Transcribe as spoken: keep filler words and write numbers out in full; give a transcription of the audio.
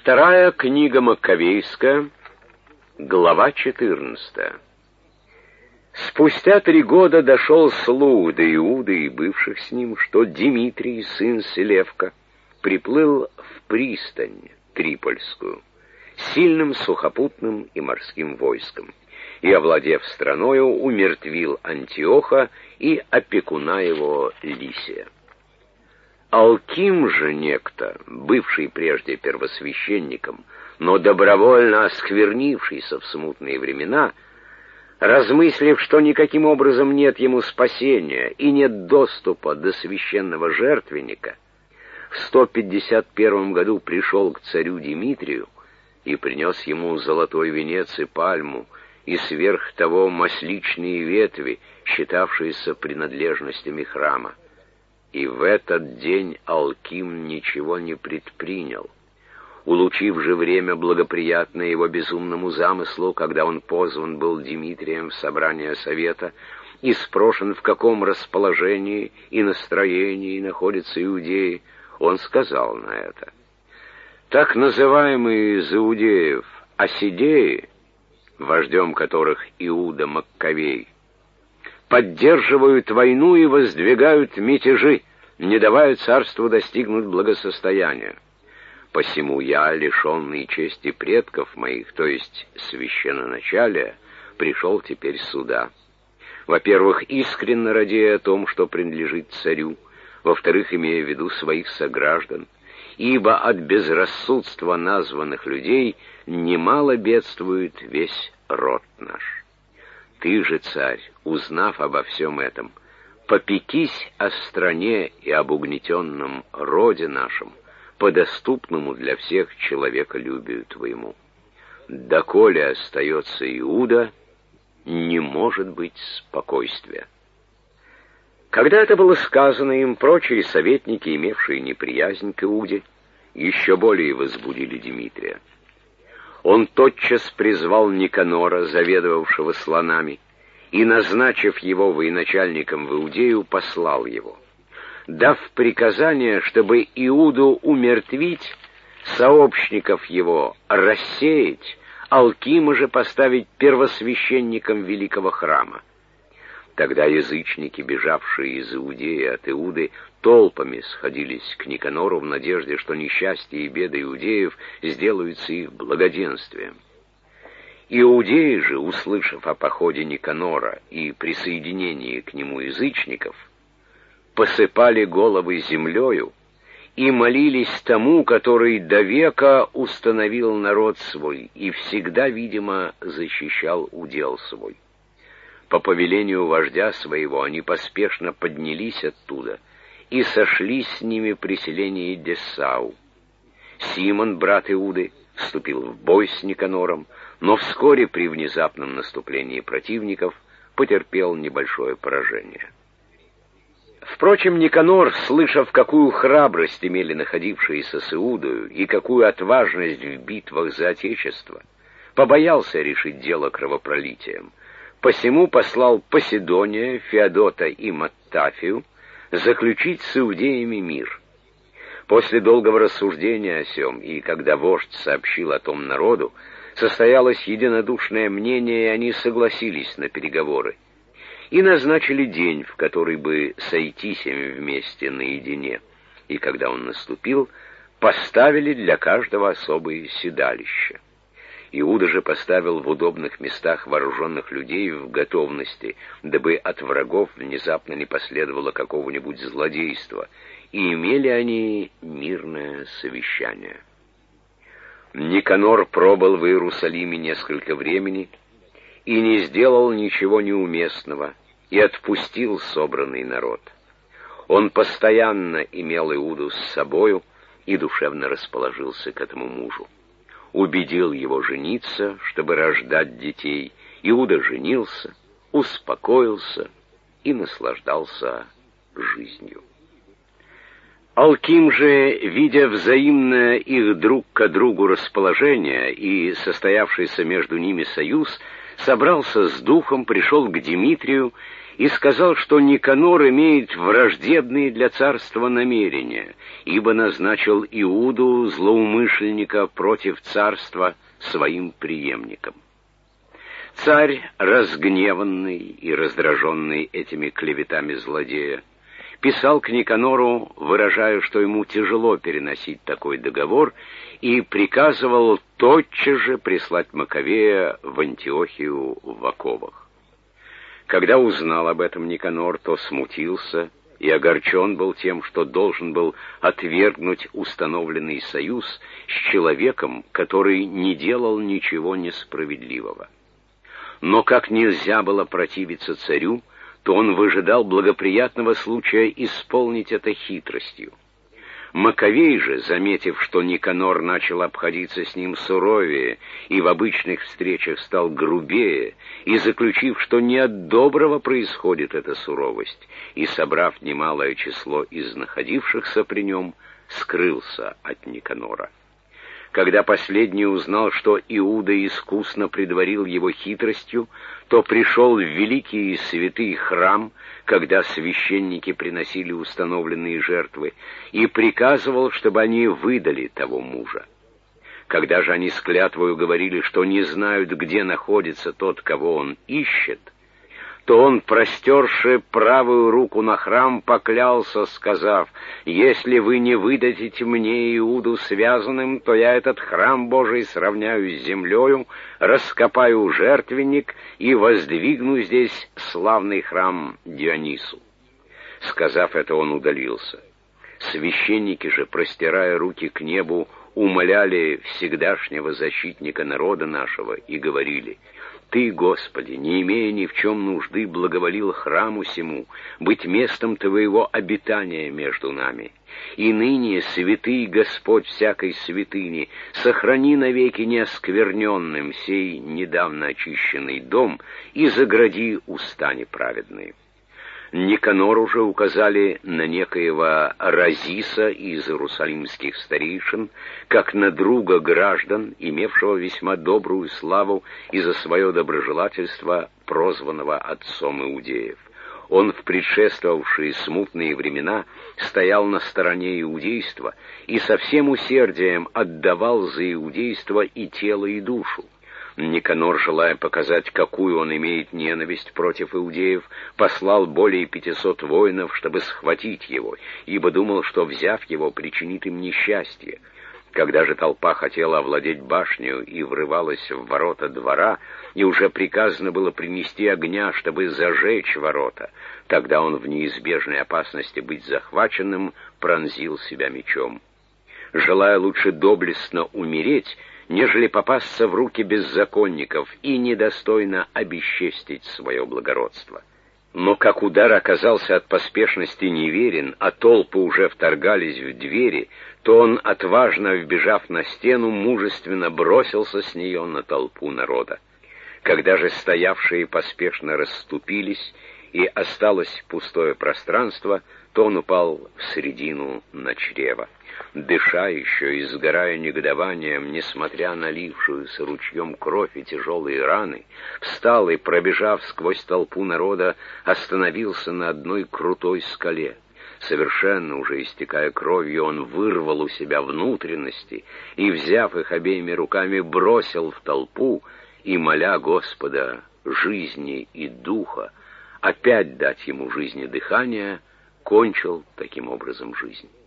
Вторая книга Маккавейская, глава четырнадцатая. Спустя три года дошел слух до Иуды и бывших с ним, что Димитрий, сын Селевка, приплыл в пристань Трипольскую сильным сухопутным и морским войском, и, овладев страною, умертвил Антиоха и опекуна его Лисия. Алким же некто, бывший прежде первосвященником, но добровольно осквернившийся в смутные времена, размыслив, что никаким образом нет ему спасения и нет доступа до священного жертвенника, в сто пятьдесят первом году пришел к царю Димитрию и принес ему золотой венец и пальму, и сверх того масличные ветви, считавшиеся принадлежностями храма. И в этот день Алким ничего не предпринял. Улучив же время благоприятное его безумному замыслу, когда он позван был Димитрием в собрание совета и спрошен, в каком расположении и настроении находятся иудеи, он сказал на это: так называемые из иудеев Осидеи, вождем которых Иуда Маккавей, поддерживают войну и воздвигают мятежи, не давая царству достигнуть благосостояния. Посему я, лишенный чести предков моих, то есть священноначалия, пришел теперь сюда. Во-первых, искренне радея о том, что принадлежит царю, во-вторых, имея в виду своих сограждан, ибо от безрассудства названных людей немало бедствует весь род наш. Ты же, царь, узнав обо всем этом, попекись о стране и об угнетенном роде нашем, по доступному для всех человеколюбию твоему. Доколе остается Иуда, не может быть спокойствия. Когда это было сказано им, прочие советники, имевшие неприязнь к Иуде, еще более возбудили Димитрия. Он тотчас призвал Никанора, заведовавшего слонами, и, назначив его военачальником в Иудею, послал его, дав приказание, чтобы Иуду умертвить, сообщников его рассеять, Алкима же поставить первосвященником великого храма. Тогда язычники, бежавшие из Иудеи от Иуды, толпами сходились к Никанору в надежде, что несчастья и беды иудеев сделаются их благоденствием. Иудеи же, услышав о походе Никанора и присоединении к нему язычников, посыпали головы землею и молились тому, который до века установил народ свой и всегда, видимо, защищал удел свой. По повелению вождя своего они поспешно поднялись оттуда и сошлись с ними при селении Десау. Симон, брат Иуды, вступил в бой с Никанором, но вскоре при внезапном наступлении противников потерпел небольшое поражение. Впрочем, Никанор, слышав, какую храбрость имели находившиеся с Иудою и какую отважность в битвах за Отечество, побоялся решить дело кровопролитием. Посему послал Поседония, Феодота и Маттафию заключить с иудеями мир. После долгого рассуждения о сем, и когда вождь сообщил о том народу, состоялось единодушное мнение, и они согласились на переговоры, и назначили день, в который бы сойтись им вместе наедине, и когда он наступил, поставили для каждого особые седалища. Иуда же поставил в удобных местах вооруженных людей в готовности, дабы от врагов внезапно не последовало какого-нибудь злодейства, и имели они мирное совещание. Никанор пробыл в Иерусалиме несколько времени и не сделал ничего неуместного, и отпустил собранный народ. Он постоянно имел Иуду с собою и душевно расположился к этому мужу. Убедил его жениться, чтобы рождать детей. Иуда женился, успокоился и наслаждался жизнью. Алким же, видя взаимное их друг к другу расположение и состоявшийся между ними союз, собрался с духом, пришел к Димитрию и сказал, что Никанор имеет враждебные для царства намерения, ибо назначил Иуду, злоумышленника, против царства своим преемником. Царь, разгневанный и раздраженный этими клеветами злодея, писал к Никанору, выражая, что ему тяжело переносить такой договор, и приказывал тотчас же прислать Маковея в Антиохию в оковах. Когда узнал об этом Никанор, то смутился и огорчен был тем, что должен был отвергнуть установленный союз с человеком, который не делал ничего несправедливого. Но как нельзя было противиться царю, то он выжидал благоприятного случая исполнить это хитростью. Маковей же, заметив, что Никанор начал обходиться с ним суровее и в обычных встречах стал грубее, и заключив, что не от доброго происходит эта суровость, и, собрав немалое число из находившихся при нем, скрылся от Никанора. Когда последний узнал, что Иуда искусно предварил его хитростью, то пришел в великий и святый храм, когда священники приносили установленные жертвы, и приказывал, чтобы они выдали того мужа. Когда же они с клятвою говорили, что не знают, где находится тот, кого он ищет, то он, простерши правую руку на храм, поклялся, сказав: «Если вы не выдадите мне Иуду связанным, то я этот храм Божий сравняю с землею, раскопаю жертвенник и воздвигну здесь славный храм Дионису». Сказав это, он удалился. Священники же, простирая руки к небу, умоляли всегдашнего защитника народа нашего и говорили: «Ты, Господи, не имея ни в чем нужды, благоволил храму сему быть местом Твоего обитания между нами. И ныне, святый Господь всякой святыни, сохрани навеки неоскверненным сей недавно очищенный дом и загради уста неправедные». Никанору же указали на некоего Разиса из иерусалимских старейшин, как на друга граждан, имевшего весьма добрую славу и за свое доброжелательство прозванного отцом иудеев. Он в предшествовавшие смутные времена стоял на стороне иудейства и со всем усердием отдавал за иудейство и тело, и душу. Никанор, желая показать, какую он имеет ненависть против иудеев, послал более пятисот воинов, чтобы схватить его, ибо думал, что, взяв его, причинит им несчастье. Когда же толпа хотела овладеть башнею и врывалась в ворота двора, и уже приказано было принести огня, чтобы зажечь ворота, тогда он в неизбежной опасности быть захваченным пронзил себя мечом. Желая лучше доблестно умереть, нежели попасться в руки беззаконников и недостойно обесчестить свое благородство. Но как удар оказался от поспешности неверен, а толпы уже вторгались в двери, то он, отважно вбежав на стену, мужественно бросился с нее на толпу народа. Когда же стоявшие поспешно расступились, и осталось пустое пространство, то он упал в середину на чрево. Дыша еще и сгорая негодованием, несмотря на лившуюся ручьем кровь и тяжелые раны, встал и, пробежав сквозь толпу народа, остановился на одной крутой скале. Совершенно уже истекая кровью, он вырвал у себя внутренности и, взяв их обеими руками, бросил в толпу и, моля Господа жизни и духа, опять дать ему жизнь и дыхание, кончил таким образом жизнь.